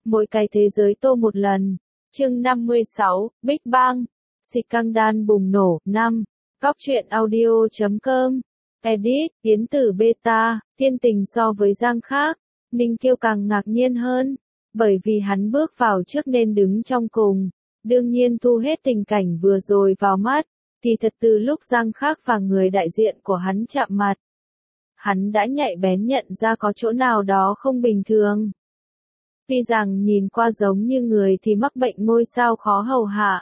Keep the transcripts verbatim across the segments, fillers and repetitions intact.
Mỗi cái thế giới tô một lần. Chương năm mươi sáu, Big Bang. Scandal bùng nổ. năm. Góc truyện audio chấm com. Edit, Yến Tử Beta, thiên tình so với Giang khác. Ninh Kiêu càng ngạc nhiên hơn. Bởi vì hắn bước vào trước nên đứng trong cùng. Đương nhiên thu hết tình cảnh vừa rồi vào mắt. Thì thật từ lúc Giang khác và người đại diện của hắn chạm mặt. Hắn đã nhạy bén nhận ra có chỗ nào đó không bình thường. Tuy rằng nhìn qua giống như người thì mắc bệnh ngôi sao khó hầu hạ.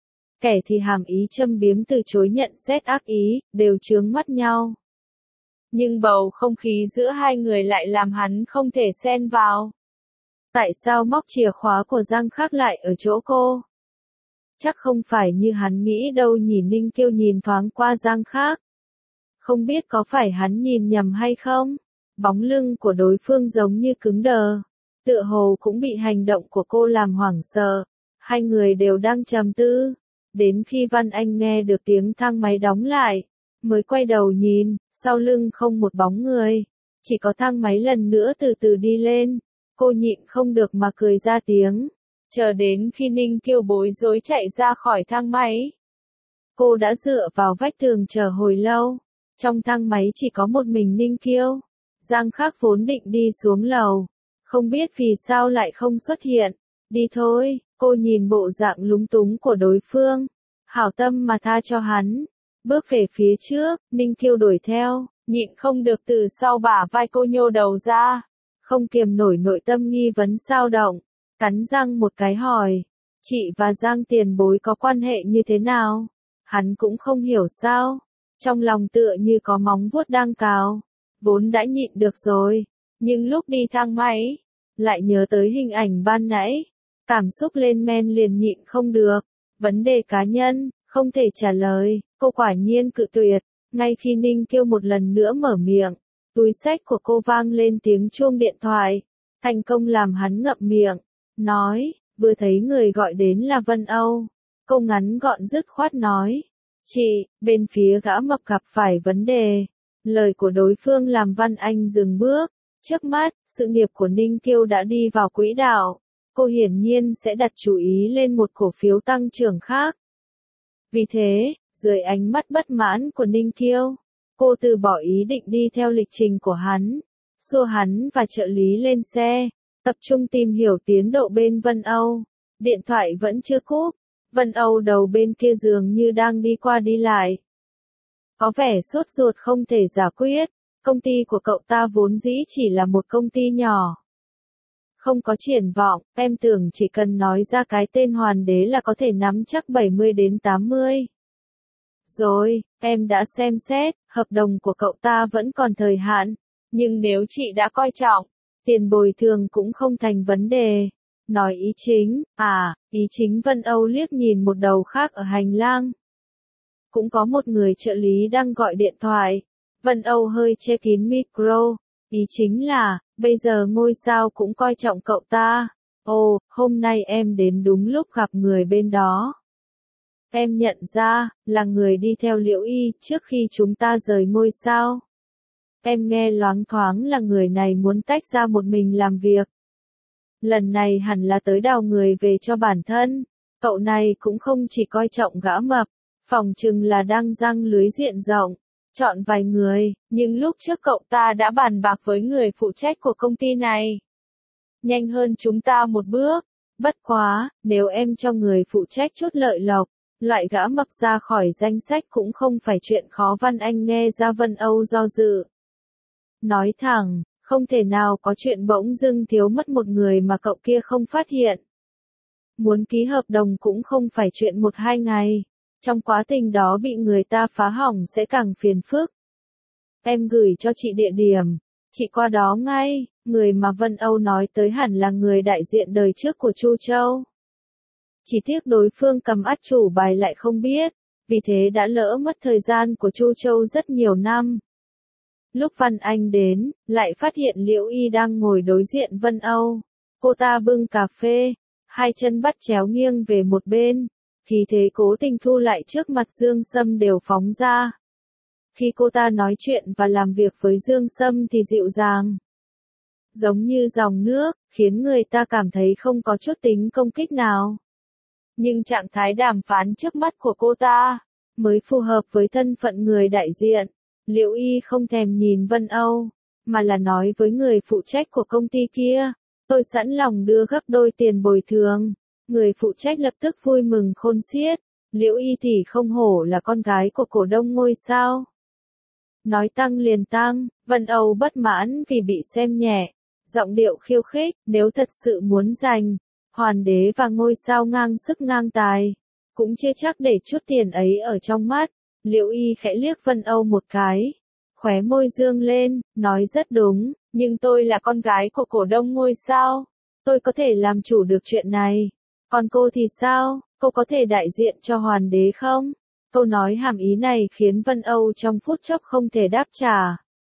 Kẻ thì hàm ý châm biếm từ chối nhận xét ác ý, đều chướng mắt nhau. Nhưng bầu không khí giữa hai người lại làm hắn không thể xen vào. Tại sao móc chìa khóa của Giang khác lại ở chỗ cô? Chắc không phải như hắn nghĩ đâu nhỉ. Ninh Kiêu nhìn thoáng qua Giang khác. Không biết có phải hắn nhìn nhầm hay không? Bóng lưng của đối phương giống như cứng đờ. Tựa hồ cũng bị hành động của cô làm hoảng sợ. Hai người đều đang trầm tư. Đến khi Văn Anh nghe được tiếng thang máy đóng lại, mới quay đầu nhìn, sau lưng không một bóng người. Chỉ có thang máy lần nữa từ từ đi lên. Cô nhịn không được mà cười ra tiếng. Chờ đến khi Ninh Kiêu bối rối chạy ra khỏi thang máy. Cô đã dựa vào vách tường chờ hồi lâu. Trong thang máy chỉ có một mình Ninh Kiêu. Giang khác vốn định đi xuống lầu. Không biết vì sao lại không xuất hiện. Đi thôi, cô nhìn bộ dạng lúng túng của đối phương. Hảo tâm mà tha cho hắn. Bước về phía trước, Ninh Kiêu đuổi theo, nhịn không được từ sau bả vai cô nhô đầu ra. Không kiềm nổi nội tâm nghi vấn xao động. Cắn răng một cái hỏi. Chị và Giang tiền bối có quan hệ như thế nào? Hắn cũng không hiểu sao. Trong lòng tựa như có móng vuốt đang cào. Vốn đã nhịn được rồi. Nhưng lúc đi thang máy, lại nhớ tới hình ảnh ban nãy. Cảm xúc lên men liền nhịn không được. Vấn đề cá nhân, không thể trả lời. Cô quả nhiên cự tuyệt. Ngay khi Ninh Kiêu một lần nữa mở miệng, túi xách của cô vang lên tiếng chuông điện thoại. Thành công làm hắn ngậm miệng. Nói, vừa thấy người gọi đến là Vân Âu. Cô ngắn gọn dứt khoát nói. Chị, bên phía gã mập gặp phải vấn đề. Lời của đối phương làm Văn Anh dừng bước. Trước mắt, sự nghiệp của Ninh Kiêu đã đi vào quỹ đạo. Cô hiển nhiên sẽ đặt chú ý lên một cổ phiếu tăng trưởng khác. Vì thế, dưới ánh mắt bất mãn của Ninh Kiêu, cô từ bỏ ý định đi theo lịch trình của hắn. Xua hắn và trợ lý lên xe, tập trung tìm hiểu tiến độ bên Vân Âu. Điện thoại vẫn chưa cúp. Vân Âu đầu bên kia giường như đang đi qua đi lại. Có vẻ sốt ruột không thể giải quyết. Công ty của cậu ta vốn dĩ chỉ là một công ty nhỏ. Không có triển vọng, em tưởng chỉ cần nói ra cái tên Hoàn Đế là có thể nắm chắc bảy mươi đến tám mươi. Rồi, em đã xem xét, hợp đồng của cậu ta vẫn còn thời hạn. Nhưng nếu chị đã coi trọng, tiền bồi thường cũng không thành vấn đề. Nói ý chính, à, ý chính. Vân Âu liếc nhìn một đầu khác ở hành lang. Cũng có một người trợ lý đang gọi điện thoại. Vân Âu hơi che kín micro. Ý chính là, bây giờ ngôi sao cũng coi trọng cậu ta. Ồ, hôm nay em đến đúng lúc gặp người bên đó. Em nhận ra, là người đi theo Liễu Y trước khi chúng ta rời ngôi sao. Em nghe loáng thoáng là người này muốn tách ra một mình làm việc. Lần này hẳn là tới đào người về cho bản thân. Cậu này cũng không chỉ coi trọng gã mập, phỏng chừng là đang răng lưới diện rộng. Chọn vài người, nhưng lúc trước cậu ta đã bàn bạc với người phụ trách của công ty này. Nhanh hơn chúng ta một bước. Bất quá, nếu em cho người phụ trách chút lợi lộc, loại gã mập ra khỏi danh sách cũng không phải chuyện khó. Văn Anh nghe ra Vân Âu do dự. Nói thẳng, không thể nào có chuyện bỗng dưng thiếu mất một người mà cậu kia không phát hiện. Muốn ký hợp đồng cũng không phải chuyện một hai ngày. Trong quá trình đó bị người ta phá hỏng sẽ càng phiền phức. Em gửi cho chị địa điểm. Chị qua đó ngay. Người mà Vân Âu nói tới hẳn là người đại diện đời trước của Chu Châu. Chỉ tiếc đối phương cầm át chủ bài lại không biết. Vì thế đã lỡ mất thời gian của Chu Châu rất nhiều năm. Lúc Văn Anh đến, lại phát hiện Liễu Y đang ngồi đối diện Vân Âu. Cô ta bưng cà phê, hai chân bắt chéo nghiêng về một bên. Khí thế cố tình thu lại trước mặt Dương Sâm đều phóng ra. Khi cô ta nói chuyện và làm việc với Dương Sâm thì dịu dàng. giống như dòng nước, khiến người ta cảm thấy không có chút tính công kích nào. Nhưng trạng thái đàm phán trước mắt của cô ta, mới phù hợp với thân phận người đại diện. Liễu Y không thèm nhìn Vân Âu, mà là nói với người phụ trách của công ty kia, tôi sẵn lòng đưa gấp đôi tiền bồi thường. Người phụ trách lập tức vui mừng khôn xiết, Liễu Y thì không hổ là con gái của cổ đông ngôi sao. Nói tăng liền tăng, Vân Âu bất mãn vì bị xem nhẹ, giọng điệu khiêu khích, nếu thật sự muốn giành Hoàn Đế và ngôi sao ngang sức ngang tài, cũng chưa chắc để chút tiền ấy ở trong mắt. Liễu Y khẽ liếc Vân Âu một cái, khóe môi dương lên, nói rất đúng, nhưng tôi là con gái của cổ đông ngôi sao, tôi có thể làm chủ được chuyện này. Còn cô thì sao, cô có thể đại diện cho Hoàn Đế không? Câu nói hàm ý này khiến Vân Âu trong phút chốc không thể đáp trả.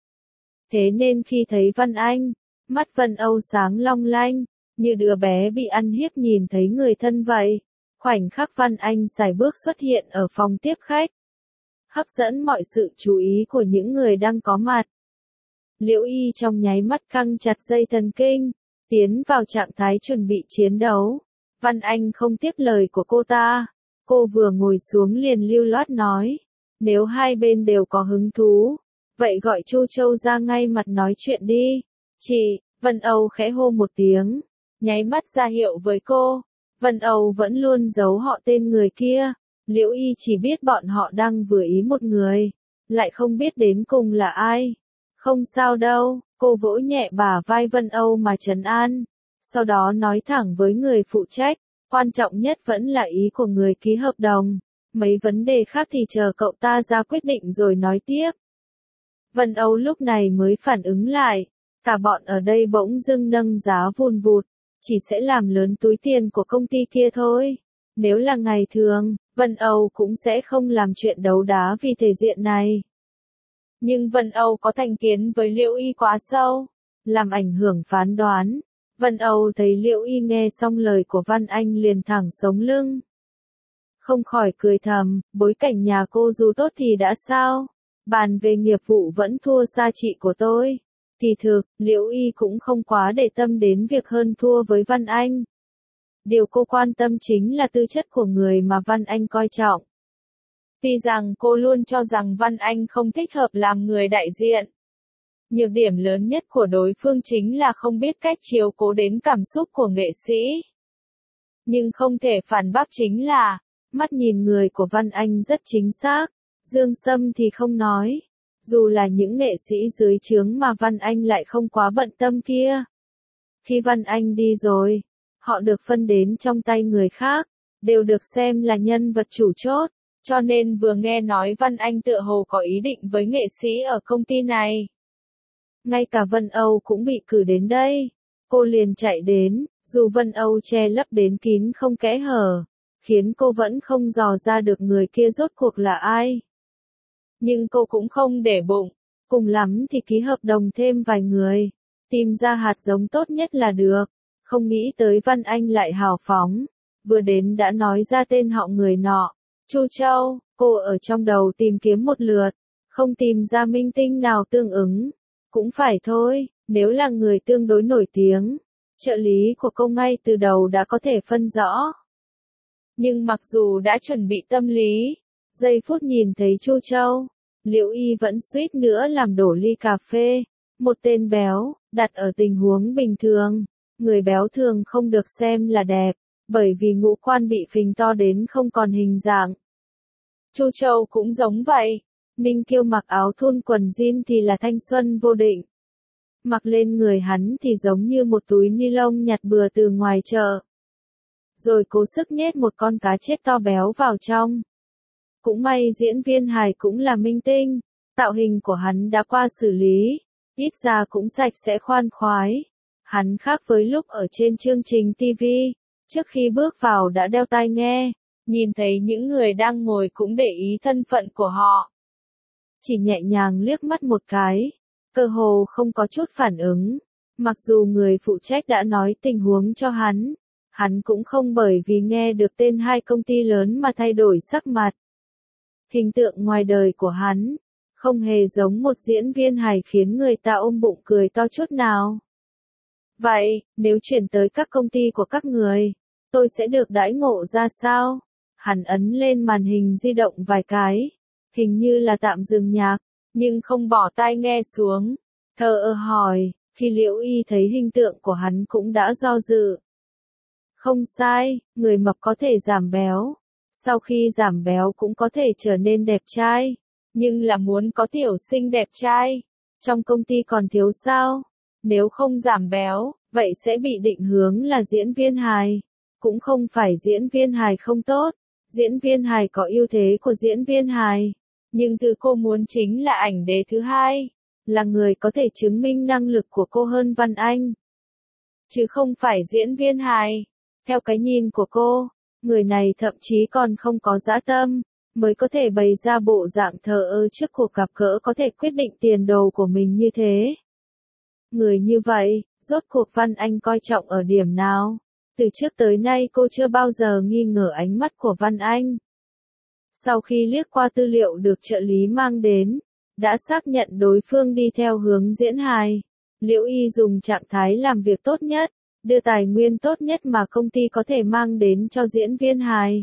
Thế nên khi thấy Văn Anh, mắt Vân Âu sáng long lanh, như đứa bé bị ăn hiếp nhìn thấy người thân vậy. Khoảnh khắc Văn Anh sải bước xuất hiện ở phòng tiếp khách, hấp dẫn mọi sự chú ý của những người đang có mặt. Liễu Y trong nháy mắt căng chặt dây thần kinh, tiến vào trạng thái chuẩn bị chiến đấu. Văn Anh không tiếp lời của cô ta, cô vừa ngồi xuống liền lưu loát nói, nếu hai bên đều có hứng thú, vậy gọi Chu Châu ra ngay mặt nói chuyện đi. Chị, Vân Âu khẽ hô một tiếng, nháy mắt ra hiệu với cô. Vân Âu vẫn luôn giấu họ tên người kia, Liễu Y chỉ biết bọn họ đang vừa ý một người, lại không biết đến cùng là ai. Không sao đâu, cô vỗ nhẹ bả vai Vân Âu mà trấn an, sau đó nói thẳng với người phụ trách, quan trọng nhất vẫn là ý của người ký hợp đồng, mấy vấn đề khác thì chờ cậu ta ra quyết định rồi nói tiếp. Vân Âu lúc này mới phản ứng lại, cả bọn ở đây bỗng dưng nâng giá vùn vụt, chỉ sẽ làm lớn túi tiền của công ty kia thôi. Nếu là ngày thường, Vân Âu cũng sẽ không làm chuyện đấu đá vì thể diện này. Nhưng Vân Âu có thành kiến với Liễu Y quá sâu, làm ảnh hưởng phán đoán. Vân Âu thấy Liễu Y nghe xong lời của Văn Anh liền thẳng sống lưng. Không khỏi cười thầm, bối cảnh nhà cô dù tốt thì đã sao, bàn về nghiệp vụ vẫn thua xa chị của tôi. Kỳ thực, Liễu Y cũng không quá để tâm đến việc hơn thua với Văn Anh. Điều cô quan tâm chính là tư chất của người mà Văn Anh coi trọng. Tuy rằng cô luôn cho rằng Văn Anh không thích hợp làm người đại diện. Nhược điểm lớn nhất của đối phương chính là không biết cách chiếu cố đến cảm xúc của nghệ sĩ. Nhưng không thể phản bác chính là, mắt nhìn người của Văn Anh rất chính xác, Dương Sâm thì không nói. Dù là những nghệ sĩ dưới trướng mà Văn Anh lại không quá bận tâm kia. Khi Văn Anh đi rồi, họ được phân đến trong tay người khác, đều được xem là nhân vật chủ chốt, cho nên vừa nghe nói Văn Anh tựa hồ có ý định với nghệ sĩ ở công ty này. Ngay cả Vân Âu cũng bị cử đến đây, cô liền chạy đến, dù Vân Âu che lấp đến kín không kẽ hở, khiến cô vẫn không dò ra được người kia rốt cuộc là ai. Nhưng cô cũng không để bụng, cùng lắm thì ký hợp đồng thêm vài người, tìm ra hạt giống tốt nhất là được. Không nghĩ tới Văn Anh lại hào phóng, vừa đến đã nói ra tên họ người nọ, Chu Châu. Cô ở trong đầu tìm kiếm một lượt, không tìm ra minh tinh nào tương ứng. Cũng phải thôi, nếu là người tương đối nổi tiếng, trợ lý của cô ngay từ đầu đã có thể phân rõ. Nhưng mặc dù đã chuẩn bị tâm lý, giây phút nhìn thấy Chu Châu, Liễu Y vẫn suýt nữa làm đổ ly cà phê. Một tên béo, đặt ở tình huống bình thường, người béo thường không được xem là đẹp, bởi vì ngũ quan bị phình to đến không còn hình dạng. Chu Châu cũng giống vậy, Ninh Kiêu mặc áo thun quần jean thì là thanh xuân vô định. Mặc lên người hắn thì giống như một túi ni lông nhặt bừa từ ngoài chợ. Rồi cố sức nhét một con cá chết to béo vào trong. Cũng may diễn viên hài cũng là minh tinh, tạo hình của hắn đã qua xử lý, ít ra cũng sạch sẽ khoan khoái. Hắn khác với lúc ở trên chương trình ti vi, trước khi bước vào đã đeo tai nghe, nhìn thấy những người đang ngồi cũng để ý thân phận của họ. Chỉ nhẹ nhàng liếc mắt một cái, cơ hồ không có chút phản ứng, mặc dù người phụ trách đã nói tình huống cho hắn, hắn cũng không bởi vì nghe được tên hai công ty lớn mà thay đổi sắc mặt. Hình tượng ngoài đời của hắn, không hề giống một diễn viên hài khiến người ta ôm bụng cười to chút nào. Vậy, nếu chuyển tới các công ty của các người, tôi sẽ được đãi ngộ ra sao? Hắn ấn lên màn hình di động vài cái, hình như là tạm dừng nhạc, nhưng không bỏ tai nghe xuống. Thờ ơ hỏi, khi Liễu Y thấy hình tượng của hắn cũng đã do dự. Không sai, người mập có thể giảm béo. Sau khi giảm béo cũng có thể trở nên đẹp trai. Nhưng là muốn có tiểu sinh đẹp trai. Trong công ty còn thiếu sao? Nếu không giảm béo, vậy sẽ bị định hướng là diễn viên hài. Cũng không phải diễn viên hài không tốt. Diễn viên hài có ưu thế của diễn viên hài. Nhưng thứ cô muốn chính là ảnh đế thứ hai. Là người có thể chứng minh năng lực của cô hơn Văn Anh. Chứ không phải diễn viên hài. Theo cái nhìn của cô, người này thậm chí còn không có dã tâm, mới có thể bày ra bộ dạng thờ ơ trước cuộc gặp gỡ có thể quyết định tiền đồ của mình như thế. Người như vậy, rốt cuộc Văn Anh coi trọng ở điểm nào? Từ trước tới nay cô chưa bao giờ nghi ngờ ánh mắt của Văn Anh. Sau khi liếc qua tư liệu được trợ lý mang đến, đã xác nhận đối phương đi theo hướng diễn hài. Liễu Y dùng trạng thái làm việc tốt nhất, đưa tài nguyên tốt nhất mà công ty có thể mang đến cho diễn viên hài.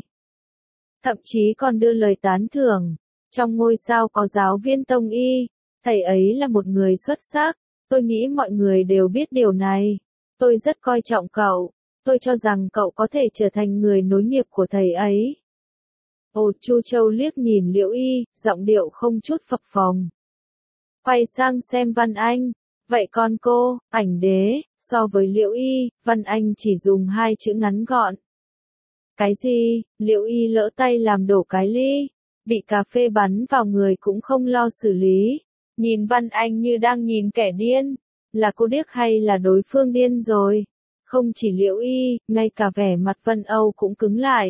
Thậm chí còn đưa lời tán thưởng. Trong ngôi sao có giáo viên Tông Y, thầy ấy là một người xuất sắc. Tôi nghĩ mọi người đều biết điều này. Tôi rất coi trọng cậu. Tôi cho rằng cậu có thể trở thành người nối nghiệp của thầy ấy. Ồ, Chu Châu liếc nhìn Liễu Y, giọng điệu không chút phập phồng. Quay sang xem Văn Anh. Vậy còn cô, ảnh đế, so với Liễu Y, Văn Anh chỉ dùng hai chữ ngắn gọn. Cái gì? Liễu Y lỡ tay làm đổ cái ly, bị cà phê bắn vào người cũng không lo xử lý. Nhìn Văn Anh như đang nhìn kẻ điên. Là cô điếc hay là đối phương điên rồi? Không chỉ Liễu Y, ngay cả vẻ mặt Vân Âu cũng cứng lại.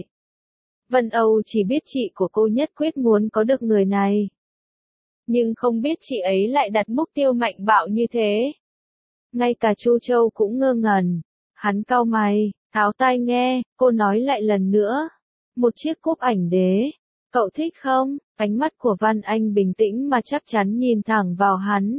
Vân Âu chỉ biết chị của cô nhất quyết muốn có được người này. Nhưng không biết chị ấy lại đặt mục tiêu mạnh bạo như thế. Ngay cả Chu Châu cũng ngơ ngẩn. Hắn cau mày, tháo tai nghe, cô nói lại lần nữa. Một chiếc cúp ảnh đế. Cậu thích không? Ánh mắt của Văn Anh bình tĩnh mà chắc chắn nhìn thẳng vào hắn.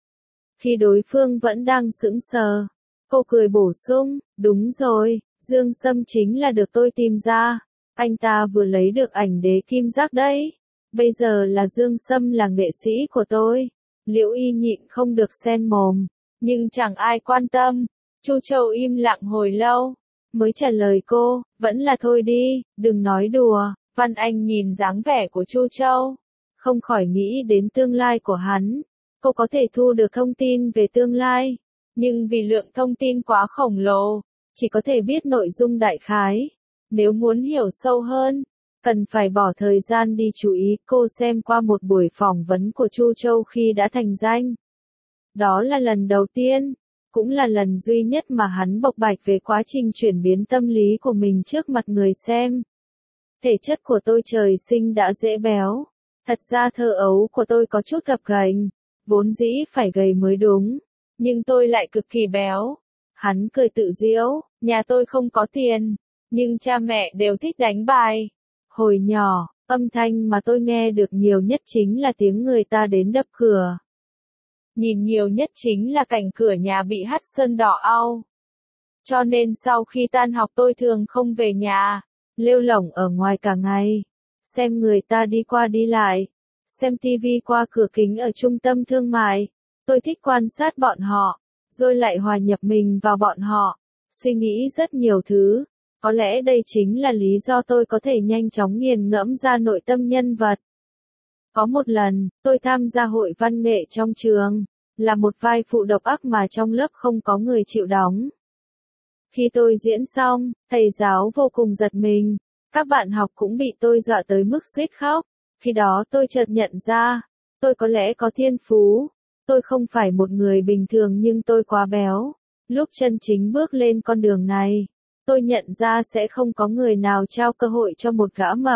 Khi đối phương vẫn đang sững sờ, cô cười bổ sung, đúng rồi, Dương Sâm chính là được tôi tìm ra. Anh ta vừa lấy được ảnh đế kim giác đấy. Bây giờ là Dương Sâm là nghệ sĩ của tôi. Liễu Y nhịn không được xen mồm. Nhưng chẳng ai quan tâm. Chu Châu im lặng hồi lâu. Mới trả lời cô, vẫn là thôi đi, đừng nói đùa. Văn Anh nhìn dáng vẻ của Chu Châu. Không khỏi nghĩ đến tương lai của hắn. Cô có thể thu được thông tin về tương lai. Nhưng vì lượng thông tin quá khổng lồ, chỉ có thể biết nội dung đại khái. Nếu muốn hiểu sâu hơn, cần phải bỏ thời gian đi chú ý cô xem qua một buổi phỏng vấn của Chu Châu khi đã thành danh. Đó là lần đầu tiên, cũng là lần duy nhất mà hắn bộc bạch về quá trình chuyển biến tâm lý của mình trước mặt người xem. Thể chất của tôi trời sinh đã dễ béo. Thật ra thơ ấu của tôi có chút gập ghềnh, vốn dĩ phải gầy mới đúng, nhưng tôi lại cực kỳ béo. Hắn cười tự giễu, nhà tôi không có tiền, nhưng cha mẹ đều thích đánh bài. Hồi nhỏ, âm thanh mà tôi nghe được nhiều nhất chính là tiếng người ta đến đập cửa. Nhìn nhiều nhất chính là cảnh cửa nhà bị hắt sơn đỏ au. Cho nên sau khi tan học tôi thường không về nhà, lêu lổng ở ngoài cả ngày, xem người ta đi qua đi lại, xem tivi qua cửa kính ở trung tâm thương mại. Tôi thích quan sát bọn họ, rồi lại hòa nhập mình vào bọn họ, suy nghĩ rất nhiều thứ. Có lẽ đây chính là lý do tôi có thể nhanh chóng nghiền ngẫm ra nội tâm nhân vật. Có một lần, tôi tham gia hội văn nghệ trong trường, là một vai phụ độc ác mà trong lớp không có người chịu đóng. Khi tôi diễn xong, thầy giáo vô cùng giật mình, các bạn học cũng bị tôi dọa tới mức suýt khóc. Khi đó tôi chợt nhận ra, tôi có lẽ có thiên phú, tôi không phải một người bình thường nhưng tôi quá béo. Lúc chân chính bước lên con đường này, tôi nhận ra sẽ không có người nào trao cơ hội cho một gã mập.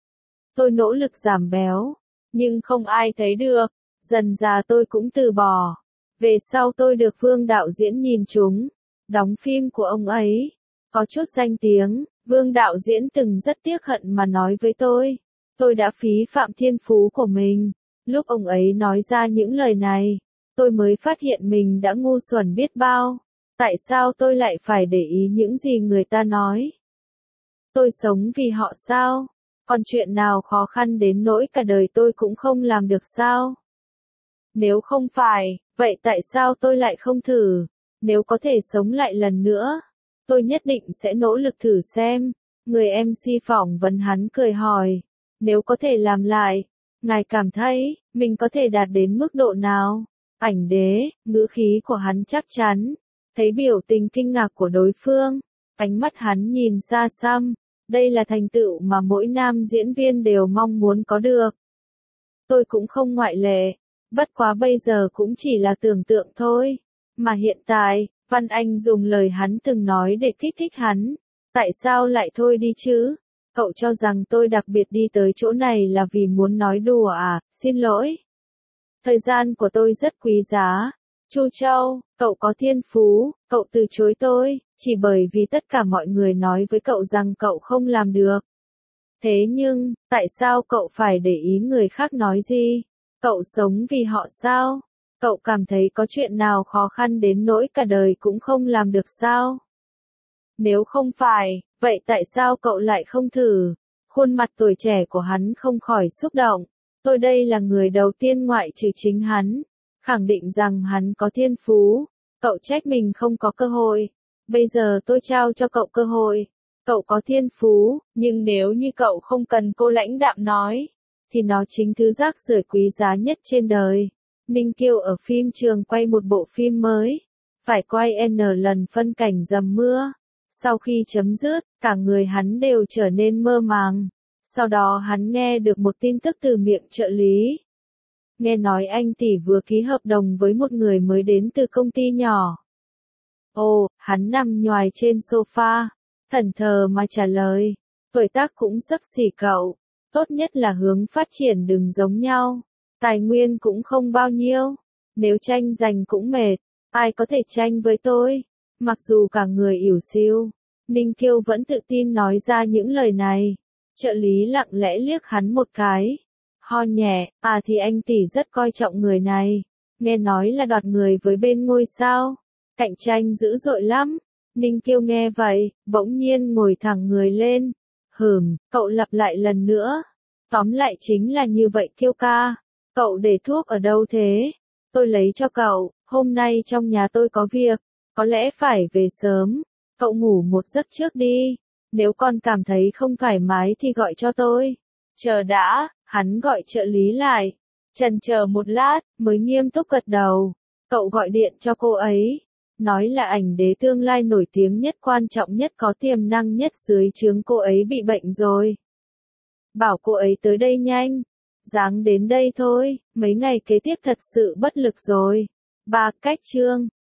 Tôi nỗ lực giảm béo, nhưng không ai thấy được, dần dà tôi cũng từ bỏ. Về sau tôi được Vương đạo diễn nhìn trúng, đóng phim của ông ấy, có chút danh tiếng. Vương đạo diễn từng rất tiếc hận mà nói với tôi, tôi đã phí phạm thiên phú của mình. Lúc ông ấy nói ra những lời này, tôi mới phát hiện mình đã ngu xuẩn biết bao. Tại sao tôi lại phải để ý những gì người ta nói? Tôi sống vì họ sao? Còn chuyện nào khó khăn đến nỗi cả đời tôi cũng không làm được sao? Nếu không phải, vậy tại sao tôi lại không thử? Nếu có thể sống lại lần nữa, tôi nhất định sẽ nỗ lực thử xem. Người em xê phỏng vấn hắn cười hỏi, nếu có thể làm lại, ngài cảm thấy, mình có thể đạt đến mức độ nào? Ảnh đế, ngữ khí của hắn chắc chắn, thấy biểu tình kinh ngạc của đối phương, ánh mắt hắn nhìn xa xăm, đây là thành tựu mà mỗi nam diễn viên đều mong muốn có được. Tôi cũng không ngoại lệ, bất quá bây giờ cũng chỉ là tưởng tượng thôi, mà hiện tại, Văn Anh dùng lời hắn từng nói để kích thích hắn, tại sao lại thôi đi chứ? Cậu cho rằng tôi đặc biệt đi tới chỗ này là vì muốn nói đùa à, xin lỗi. Thời gian của tôi rất quý giá. Chu Châu, cậu có thiên phú, cậu từ chối tôi, chỉ bởi vì tất cả mọi người nói với cậu rằng cậu không làm được. Thế nhưng, tại sao cậu phải để ý người khác nói gì? Cậu sống vì họ sao? Cậu cảm thấy có chuyện nào khó khăn đến nỗi cả đời cũng không làm được sao? Nếu không phải, vậy tại sao cậu lại không thử? Khuôn mặt tuổi trẻ của hắn không khỏi xúc động. Tôi đây là người đầu tiên ngoại trừ chính hắn, khẳng định rằng hắn có thiên phú. Cậu trách mình không có cơ hội. Bây giờ tôi trao cho cậu cơ hội. Cậu có thiên phú, nhưng nếu như cậu không cần cô lãnh đạm nói, thì nó chính thứ rác rưởi quý giá nhất trên đời. Ninh Kiêu ở phim trường quay một bộ phim mới, phải quay N lần phân cảnh dầm mưa. Sau khi chấm dứt, cả người hắn đều trở nên mơ màng. Sau đó hắn nghe được một tin tức từ miệng trợ lý. Nghe nói anh tỷ vừa ký hợp đồng với một người mới đến từ công ty nhỏ. Ồ, hắn nằm nhoài trên sofa, thẫn thờ mà trả lời. Tuổi tác cũng xấp xỉ cậu, tốt nhất là hướng phát triển đừng giống nhau. Tài nguyên cũng không bao nhiêu, nếu tranh giành cũng mệt, ai có thể tranh với tôi? Mặc dù cả người ỉu xìu, Ninh Kiêu vẫn tự tin nói ra những lời này. Trợ lý lặng lẽ liếc hắn một cái. Ho nhẹ, à thì anh tỷ rất coi trọng người này. Nghe nói là đoạt người với bên ngôi sao. Cạnh tranh dữ dội lắm. Ninh Kiêu nghe vậy, bỗng nhiên ngồi thẳng người lên. Hừm, cậu lặp lại lần nữa. Tóm lại chính là như vậy Kiêu ca. Cậu để thuốc ở đâu thế? Tôi lấy cho cậu, hôm nay trong nhà tôi có việc. Có lẽ phải về sớm. Cậu ngủ một giấc trước đi. Nếu con cảm thấy không thoải mái thì gọi cho tôi. Chờ đã, hắn gọi trợ lý lại. Chần chờ một lát, mới nghiêm túc gật đầu. Cậu gọi điện cho cô ấy. Nói là ảnh đế tương lai nổi tiếng nhất quan trọng nhất có tiềm năng nhất dưới trướng cô ấy bị bệnh rồi. Bảo cô ấy tới đây nhanh. Dáng đến đây thôi, mấy ngày kế tiếp thật sự bất lực rồi. Ba cách chương.